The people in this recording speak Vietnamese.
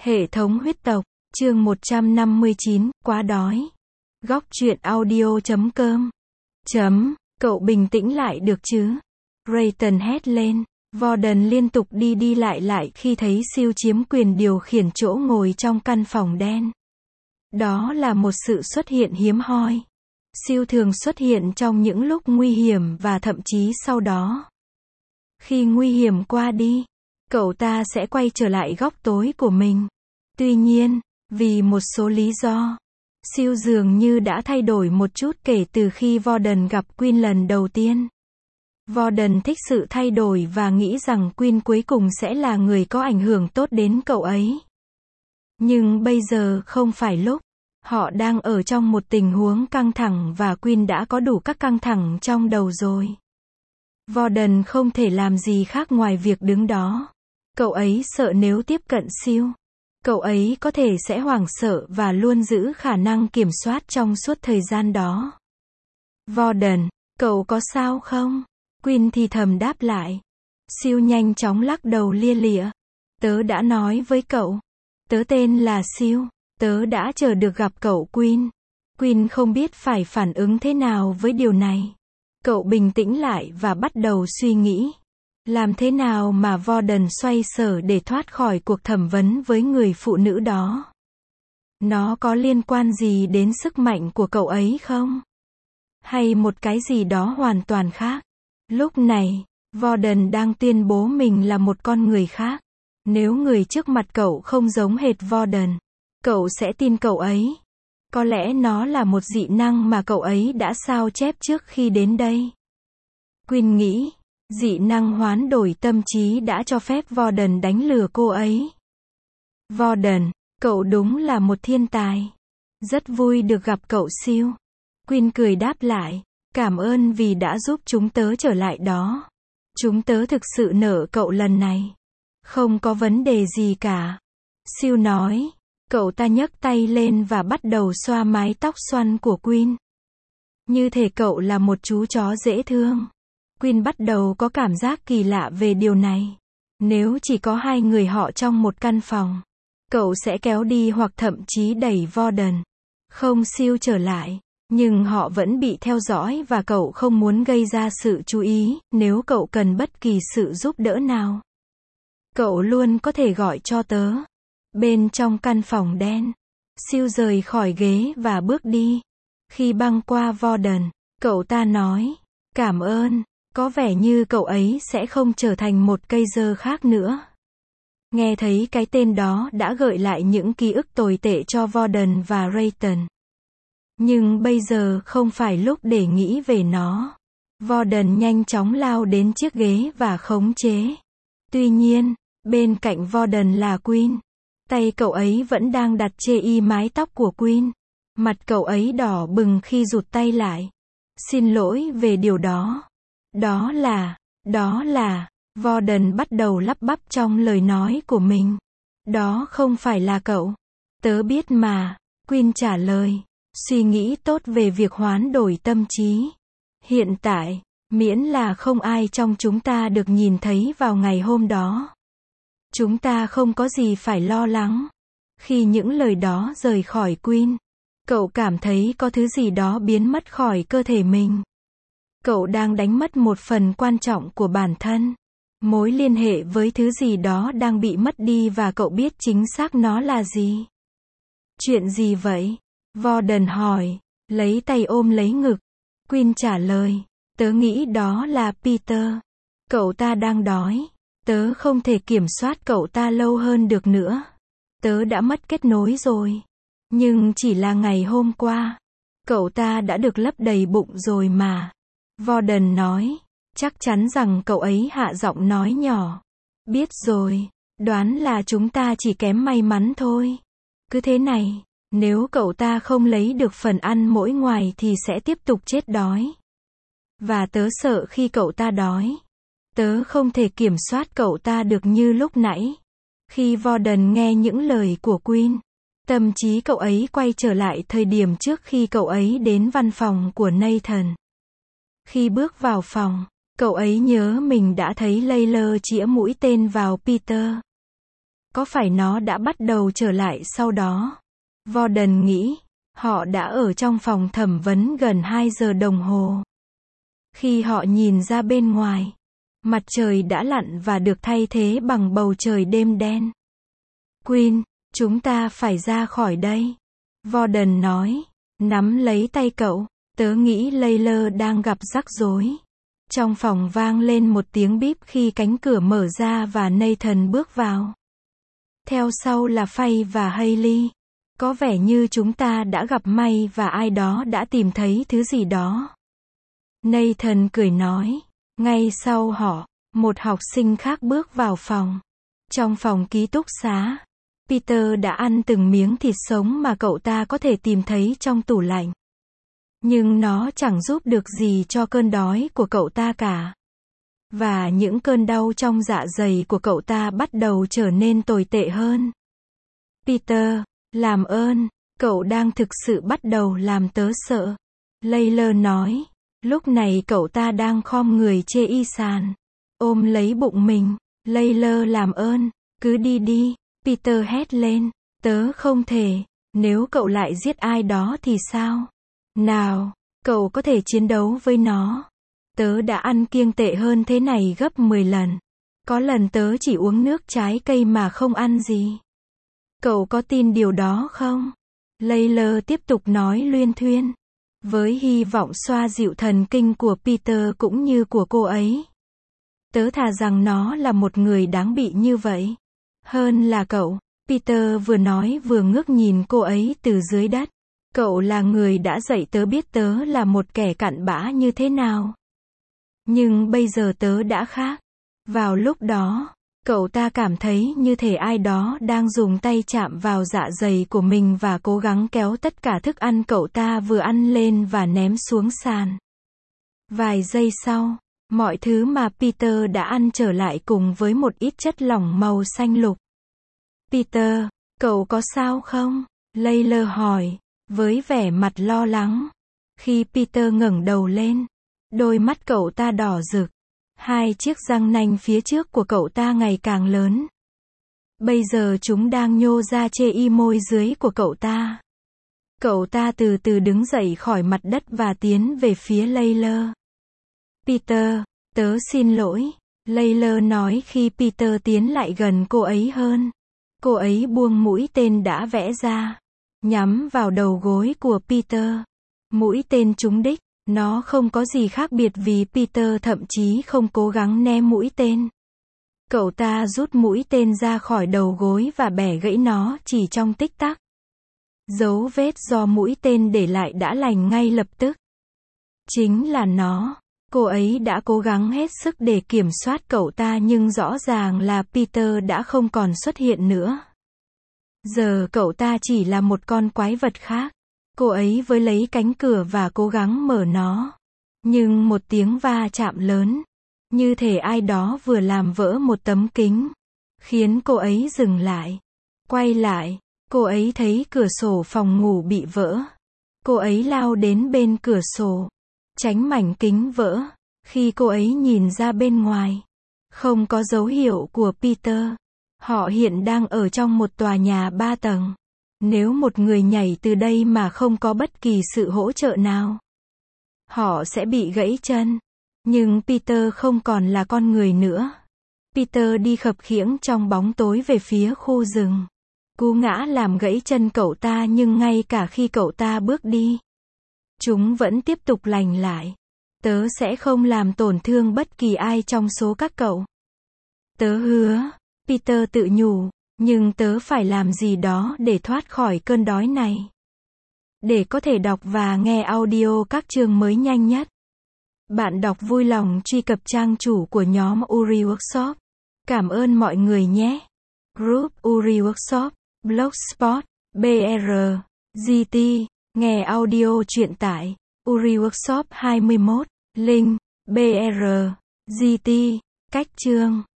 Hệ thống huyết tộc, chương 159, quá đói. Góc truyện audio.com. Cậu bình tĩnh lại được chứ? Rayton hét lên. Warden liên tục đi lại khi thấy siêu chiếm quyền điều khiển chỗ ngồi trong căn phòng đen. Đó là một sự xuất hiện hiếm hoi. Siêu thường xuất hiện trong những lúc nguy hiểm và thậm chí sau đó. Khi nguy hiểm qua đi, cậu ta sẽ quay trở lại góc tối của mình. Tuy nhiên, vì một số lý do, siêu dường như đã thay đổi một chút kể từ khi Warden gặp Queen lần đầu tiên. Warden thích sự thay đổi và nghĩ rằng Queen cuối cùng sẽ là người có ảnh hưởng tốt đến cậu ấy. Nhưng bây giờ không phải lúc. Họ đang ở trong một tình huống căng thẳng và Queen đã có đủ các căng thẳng trong đầu rồi. Warden không thể làm gì khác ngoài việc đứng đó. Cậu ấy sợ nếu tiếp cận siêu, cậu ấy có thể sẽ hoảng sợ và luôn giữ khả năng kiểm soát trong suốt thời gian đó. Warden, cậu có sao không? Queen thì thầm đáp lại. Siêu nhanh chóng lắc đầu lia lịa. Tớ đã nói với cậu. Tớ tên là Siêu. Tớ đã chờ được gặp cậu Queen. Queen không biết phải phản ứng thế nào với điều này. Cậu bình tĩnh lại và bắt đầu suy nghĩ. Làm thế nào mà Warden xoay sở để thoát khỏi cuộc thẩm vấn với người phụ nữ đó? Nó có liên quan gì đến sức mạnh của cậu ấy không? Hay một cái gì đó hoàn toàn khác? Lúc này, Warden đang tuyên bố mình là một con người khác. Nếu người trước mặt cậu không giống hệt Warden, cậu sẽ tin cậu ấy. Có lẽ nó là một dị năng mà cậu ấy đã sao chép trước khi đến đây. Queen nghĩ, dị năng hoán đổi tâm trí đã cho phép Warden đánh lừa cô ấy. Warden, cậu đúng là một thiên tài. Rất vui được gặp cậu Siêu. Queen cười đáp lại, cảm ơn vì đã giúp chúng tớ trở lại đó. Chúng tớ thực sự nợ cậu lần này. Không có vấn đề gì cả. Siêu nói. Cậu ta nhấc tay lên và bắt đầu xoa mái tóc xoăn của Queen. Như thể cậu là một chú chó dễ thương. Queen bắt đầu có cảm giác kỳ lạ về điều này. Nếu chỉ có hai người họ trong một căn phòng, cậu sẽ kéo đi hoặc thậm chí đẩy Warden. Không siêu trở lại. Nhưng họ vẫn bị theo dõi và cậu không muốn gây ra sự chú ý. Nếu cậu cần bất kỳ sự giúp đỡ nào, cậu luôn có thể gọi cho tớ. Bên trong căn phòng đen, siêu rời khỏi ghế và bước đi. Khi băng qua Warden, cậu ta nói, cảm ơn, có vẻ như cậu ấy sẽ không trở thành một cây dơ khác nữa. Nghe thấy cái tên đó đã gợi lại những ký ức tồi tệ cho Warden và Rayton. Nhưng bây giờ không phải lúc để nghĩ về nó. Warden nhanh chóng lao đến chiếc ghế và khống chế. Tuy nhiên, bên cạnh Warden là Queen. Tay cậu ấy vẫn đang đặt chê mái tóc của Queen. Mặt cậu ấy đỏ bừng khi rụt tay lại. Xin lỗi về điều đó. Đó là, Warden bắt đầu lắp bắp trong lời nói của mình. Đó không phải là cậu. Tớ biết mà, Queen trả lời. Suy nghĩ tốt về việc hoán đổi tâm trí. Hiện tại, miễn là không ai trong chúng ta được nhìn thấy vào ngày hôm đó. Chúng ta không có gì phải lo lắng. Khi những lời đó rời khỏi Queen, cậu cảm thấy có thứ gì đó biến mất khỏi cơ thể mình. Cậu đang đánh mất một phần quan trọng của bản thân. Mối liên hệ với thứ gì đó đang bị mất đi và cậu biết chính xác nó là gì. Chuyện gì vậy? Warden hỏi, lấy tay ôm lấy ngực. Queen trả lời, tớ nghĩ đó là Peter. Cậu ta đang đói. Tớ không thể kiểm soát cậu ta lâu hơn được nữa. Tớ đã mất kết nối rồi. Nhưng chỉ là ngày hôm qua. Cậu ta đã được lấp đầy bụng rồi mà. Warden nói. Chắc chắn rằng cậu ấy hạ giọng nói nhỏ. Biết rồi. Đoán là chúng ta chỉ kém may mắn thôi. Cứ thế này. Nếu cậu ta không lấy được phần ăn mỗi ngoài thì sẽ tiếp tục chết đói. Và tớ sợ khi cậu ta đói. Tớ không thể kiểm soát cậu ta được như lúc nãy. Khi Warden nghe những lời của Queen, tâm trí cậu ấy quay trở lại thời điểm trước khi cậu ấy đến văn phòng của Nathan. Khi bước vào phòng, cậu ấy nhớ mình đã thấy Layla chĩa mũi tên vào Peter. Có phải nó đã bắt đầu trở lại sau đó? Warden nghĩ. Họ đã ở trong phòng thẩm vấn gần 2 giờ đồng hồ. Khi họ nhìn ra bên ngoài, mặt trời đã lặn và được thay thế bằng bầu trời đêm đen. Quinn, chúng ta phải ra khỏi đây. Warden nói, nắm lấy tay cậu. Tớ nghĩ Layla đang gặp rắc rối. Trong phòng vang lên một tiếng bíp khi cánh cửa mở ra và Nathan bước vào. Theo sau là Faye và Hailey. Có vẻ như chúng ta đã gặp may và ai đó đã tìm thấy thứ gì đó. Nathan cười nói. Ngay sau họ, một học sinh khác bước vào phòng. Trong phòng ký túc xá, Peter đã ăn từng miếng thịt sống mà cậu ta có thể tìm thấy trong tủ lạnh. Nhưng nó chẳng giúp được gì cho cơn đói của cậu ta cả. Và những cơn đau trong dạ dày của cậu ta bắt đầu trở nên tồi tệ hơn. Peter, làm ơn, cậu đang thực sự bắt đầu làm tớ sợ. Layla nói. Lúc này cậu ta đang khom người chê y sàn. Ôm lấy bụng mình. Layla làm ơn, cứ đi đi. Peter hét lên. Tớ không thể. Nếu cậu lại giết ai đó thì sao? Nào, cậu có thể chiến đấu với nó. Tớ đã ăn kiêng tệ hơn thế này gấp 10 lần. Có lần tớ chỉ uống nước trái cây mà không ăn gì. Cậu có tin điều đó không? Layla tiếp tục nói luyên thuyên. Với hy vọng xoa dịu thần kinh của Peter cũng như của cô ấy. Tớ thà rằng nó là một người đáng bị như vậy. Hơn là cậu. Peter vừa nói vừa ngước nhìn cô ấy từ dưới đất. Cậu là người đã dạy tớ biết tớ là một kẻ cặn bã như thế nào. Nhưng bây giờ tớ đã khác. Vào lúc đó, cậu ta cảm thấy như thể ai đó đang dùng tay chạm vào dạ dày của mình và cố gắng kéo tất cả thức ăn cậu ta vừa ăn lên và ném xuống sàn. Vài giây sau, mọi thứ mà Peter đã ăn trở lại cùng với một ít chất lỏng màu xanh lục. Peter, cậu có sao không? Layla hỏi, với vẻ mặt lo lắng. Khi Peter ngẩng đầu lên, đôi mắt cậu ta đỏ rực. Hai chiếc răng nanh phía trước của cậu ta ngày càng lớn. Bây giờ chúng đang nhô ra chê y môi dưới của cậu ta. Cậu ta từ từ đứng dậy khỏi mặt đất và tiến về phía Layla. Peter, tớ xin lỗi. Layla nói khi Peter tiến lại gần cô ấy hơn. Cô ấy buông mũi tên đã vẽ ra, nhắm vào đầu gối của Peter. Mũi tên trúng đích. Nó không có gì khác biệt vì Peter thậm chí không cố gắng né mũi tên. Cậu ta rút mũi tên ra khỏi đầu gối và bẻ gãy nó chỉ trong tích tắc. Dấu vết do mũi tên để lại đã lành ngay lập tức. Chính là nó. Cô ấy đã cố gắng hết sức để kiểm soát cậu ta nhưng rõ ràng là Peter đã không còn xuất hiện nữa. Giờ cậu ta chỉ là một con quái vật khác. Cô ấy với lấy cánh cửa và cố gắng mở nó. Nhưng một tiếng va chạm lớn, như thể ai đó vừa làm vỡ một tấm kính, khiến cô ấy dừng lại. Quay lại, cô ấy thấy cửa sổ phòng ngủ bị vỡ. Cô ấy lao đến bên cửa sổ, tránh mảnh kính vỡ. Khi cô ấy nhìn ra bên ngoài, không có dấu hiệu của Peter. Họ hiện đang ở trong một tòa nhà 3 tầng. Nếu một người nhảy từ đây mà không có bất kỳ sự hỗ trợ nào, họ sẽ bị gãy chân. Nhưng Peter không còn là con người nữa. Peter đi khập khiễng trong bóng tối về phía khu rừng. Cú ngã làm gãy chân cậu ta nhưng ngay cả khi cậu ta bước đi, chúng vẫn tiếp tục lành lại. Tớ sẽ không làm tổn thương bất kỳ ai trong số các cậu. Tớ hứa, Peter tự nhủ. Nhưng tớ phải làm gì đó để thoát khỏi cơn đói này. Để có thể đọc và nghe audio các chương mới nhanh nhất, bạn đọc vui lòng truy cập trang chủ của nhóm Uri Workshop. Cảm ơn mọi người nhé. Group Uri Workshop, Blogspot, BR, GT, nghe audio truyện tại Uri Workshop 21, link, BR, GT, cách chương.